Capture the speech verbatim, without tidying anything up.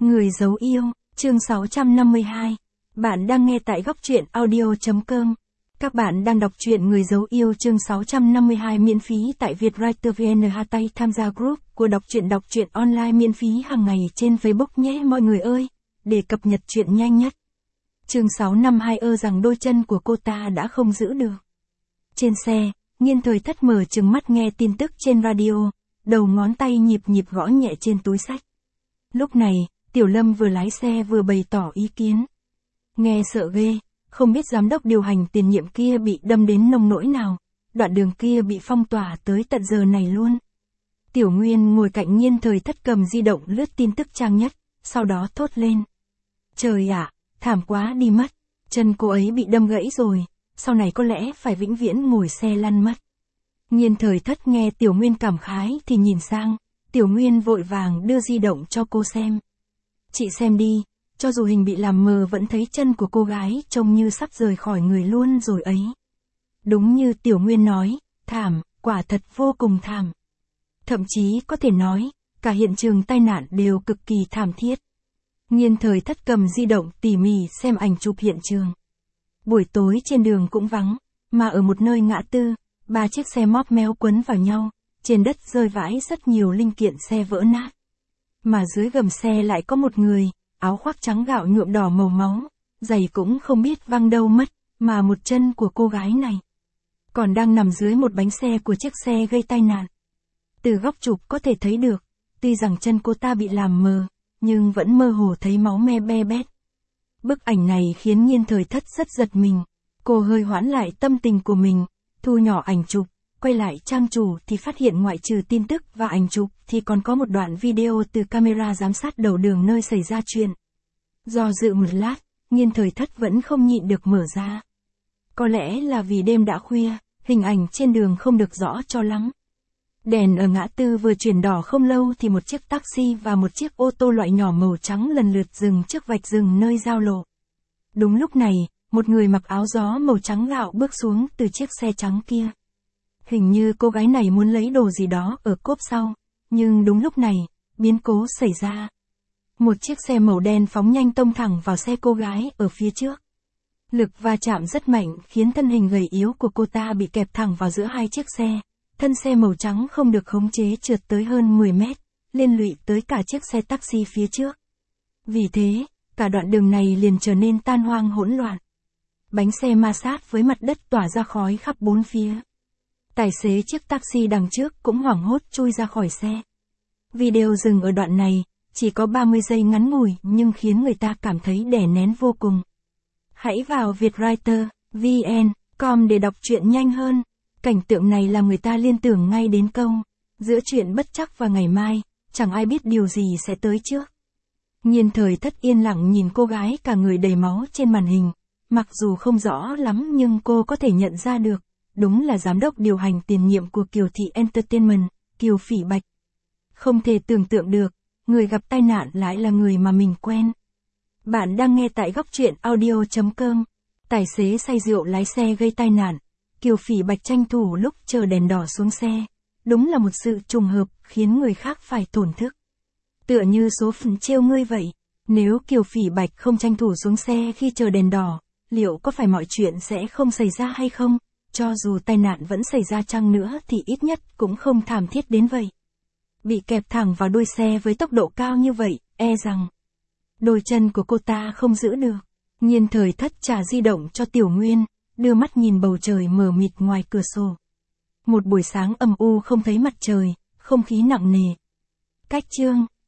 Người giấu yêu, chương sáu trăm năm mươi hai. Bạn đang nghe tại góc truyện audio.com. Các bạn đang đọc truyện Người giấu yêu chương sáu trăm năm mươi hai miễn phí tại Vietwriter vê en. Tay tham gia group của đọc truyện đọc truyện online miễn phí hàng ngày trên Facebook nhé mọi người ơi, để cập nhật truyện nhanh nhất. Chương sáu trăm năm mươi hai ơ rằng đôi chân của cô ta đã không giữ được. Trên xe, Nghiên Thời Thất mở trừng mắt nghe tin tức trên radio, đầu ngón tay nhịp nhịp gõ nhẹ trên túi xách. Lúc này, Tiểu Lâm vừa lái xe vừa bày tỏ ý kiến. Nghe sợ ghê, không biết giám đốc điều hành tiền nhiệm kia bị đâm đến nông nỗi nào, đoạn đường kia bị phong tỏa tới tận giờ này luôn. Tiểu Nguyên ngồi cạnh Nghiên Thời Thất cầm di động lướt tin tức trang nhất, sau đó thốt lên. Trời ạ, thảm quá đi mất, chân cô ấy bị đâm gãy rồi, sau này có lẽ phải vĩnh viễn ngồi xe lăn mất. Nghiên Thời Thất nghe Tiểu Nguyên cảm khái thì nhìn sang, Tiểu Nguyên vội vàng đưa di động cho cô xem. Chị xem đi, cho dù hình bị làm mờ vẫn thấy chân của cô gái trông như sắp rời khỏi người luôn rồi ấy. Đúng như Tiểu Nguyên nói, thảm, quả thật vô cùng thảm. Thậm chí có thể nói, cả hiện trường tai nạn đều cực kỳ thảm thiết. Nghiên Thời Thất cầm di động tỉ mỉ xem ảnh chụp hiện trường. Buổi tối trên đường cũng vắng, mà ở một nơi ngã tư, ba chiếc xe móp méo quấn vào nhau, trên đất rơi vãi rất nhiều linh kiện xe vỡ nát. Mà dưới gầm xe lại có một người, áo khoác trắng gạo nhuộm đỏ màu máu, giày cũng không biết văng đâu mất, mà một chân của cô gái này còn đang nằm dưới một bánh xe của chiếc xe gây tai nạn. Từ góc chụp có thể thấy được, tuy rằng chân cô ta bị làm mờ, nhưng vẫn mơ hồ thấy máu me be bét. Bức ảnh này khiến Nghiên Thời Thất rất giật mình, cô hơi hoãn lại tâm tình của mình, thu nhỏ ảnh chụp, quay lại trang chủ thì phát hiện ngoại trừ tin tức và ảnh chụp thì còn có một đoạn video từ camera giám sát đầu đường nơi xảy ra chuyện. Do dự một lát, Nghiên Thời Thất vẫn không nhịn được mở ra. Có lẽ là vì đêm đã khuya, hình ảnh trên đường không được rõ cho lắm. Đèn ở ngã tư vừa chuyển đỏ không lâu thì một chiếc taxi và một chiếc ô tô loại nhỏ màu trắng lần lượt dừng trước vạch dừng nơi giao lộ. Đúng lúc này, một người mặc áo gió màu trắng gạo bước xuống từ chiếc xe trắng kia. Hình như cô gái này muốn lấy đồ gì đó ở cốp sau, nhưng đúng lúc này, biến cố xảy ra. Một chiếc xe màu đen phóng nhanh tông thẳng vào xe cô gái ở phía trước. Lực va chạm rất mạnh khiến thân hình gầy yếu của cô ta bị kẹp thẳng vào giữa hai chiếc xe. Thân xe màu trắng không được khống chế trượt tới hơn mười mét, liên lụy tới cả chiếc xe taxi phía trước. Vì thế, cả đoạn đường này liền trở nên tan hoang hỗn loạn. Bánh xe ma sát với mặt đất tỏa ra khói khắp bốn phía. Tài xế chiếc taxi đằng trước cũng hoảng hốt chui ra khỏi xe. Video dừng ở đoạn này, chỉ có ba mươi giây ngắn ngủi nhưng khiến người ta cảm thấy đè nén vô cùng. Hãy vào Vietwriter vê en chấm com để đọc truyện nhanh hơn. Cảnh tượng này làm người ta liên tưởng ngay đến câu, giữa chuyện bất trắc và ngày mai, chẳng ai biết điều gì sẽ tới trước. Nghiên Thời Thất yên lặng nhìn cô gái cả người đầy máu trên màn hình, mặc dù không rõ lắm nhưng cô có thể nhận ra được, đúng là giám đốc điều hành tiền nhiệm của Kiều Thị Entertainment, Kiều Phỉ Bạch. Không thể tưởng tượng được, người gặp tai nạn lại là người mà mình quen. Bạn đang nghe tại góc truyện audio.com. Tài xế say rượu lái xe gây tai nạn. Kiều Phỉ Bạch tranh thủ lúc chờ đèn đỏ xuống xe. Đúng là một sự trùng hợp khiến người khác phải thổn thức. Tựa như số phận trêu ngươi vậy. Nếu Kiều Phỉ Bạch không tranh thủ xuống xe khi chờ đèn đỏ, liệu có phải mọi chuyện sẽ không xảy ra hay không? Cho dù tai nạn vẫn xảy ra chăng nữa thì ít nhất cũng không thảm thiết đến vậy. Bị kẹp thẳng vào đuôi xe với tốc độ cao như vậy, e rằng đôi chân của cô ta không giữ được. Nghiên Thời Thất trả di động cho Tiểu Nguyên, đưa mắt nhìn bầu trời mờ mịt ngoài cửa sổ. Một buổi sáng âm u không thấy mặt trời, không khí nặng nề. Cách chương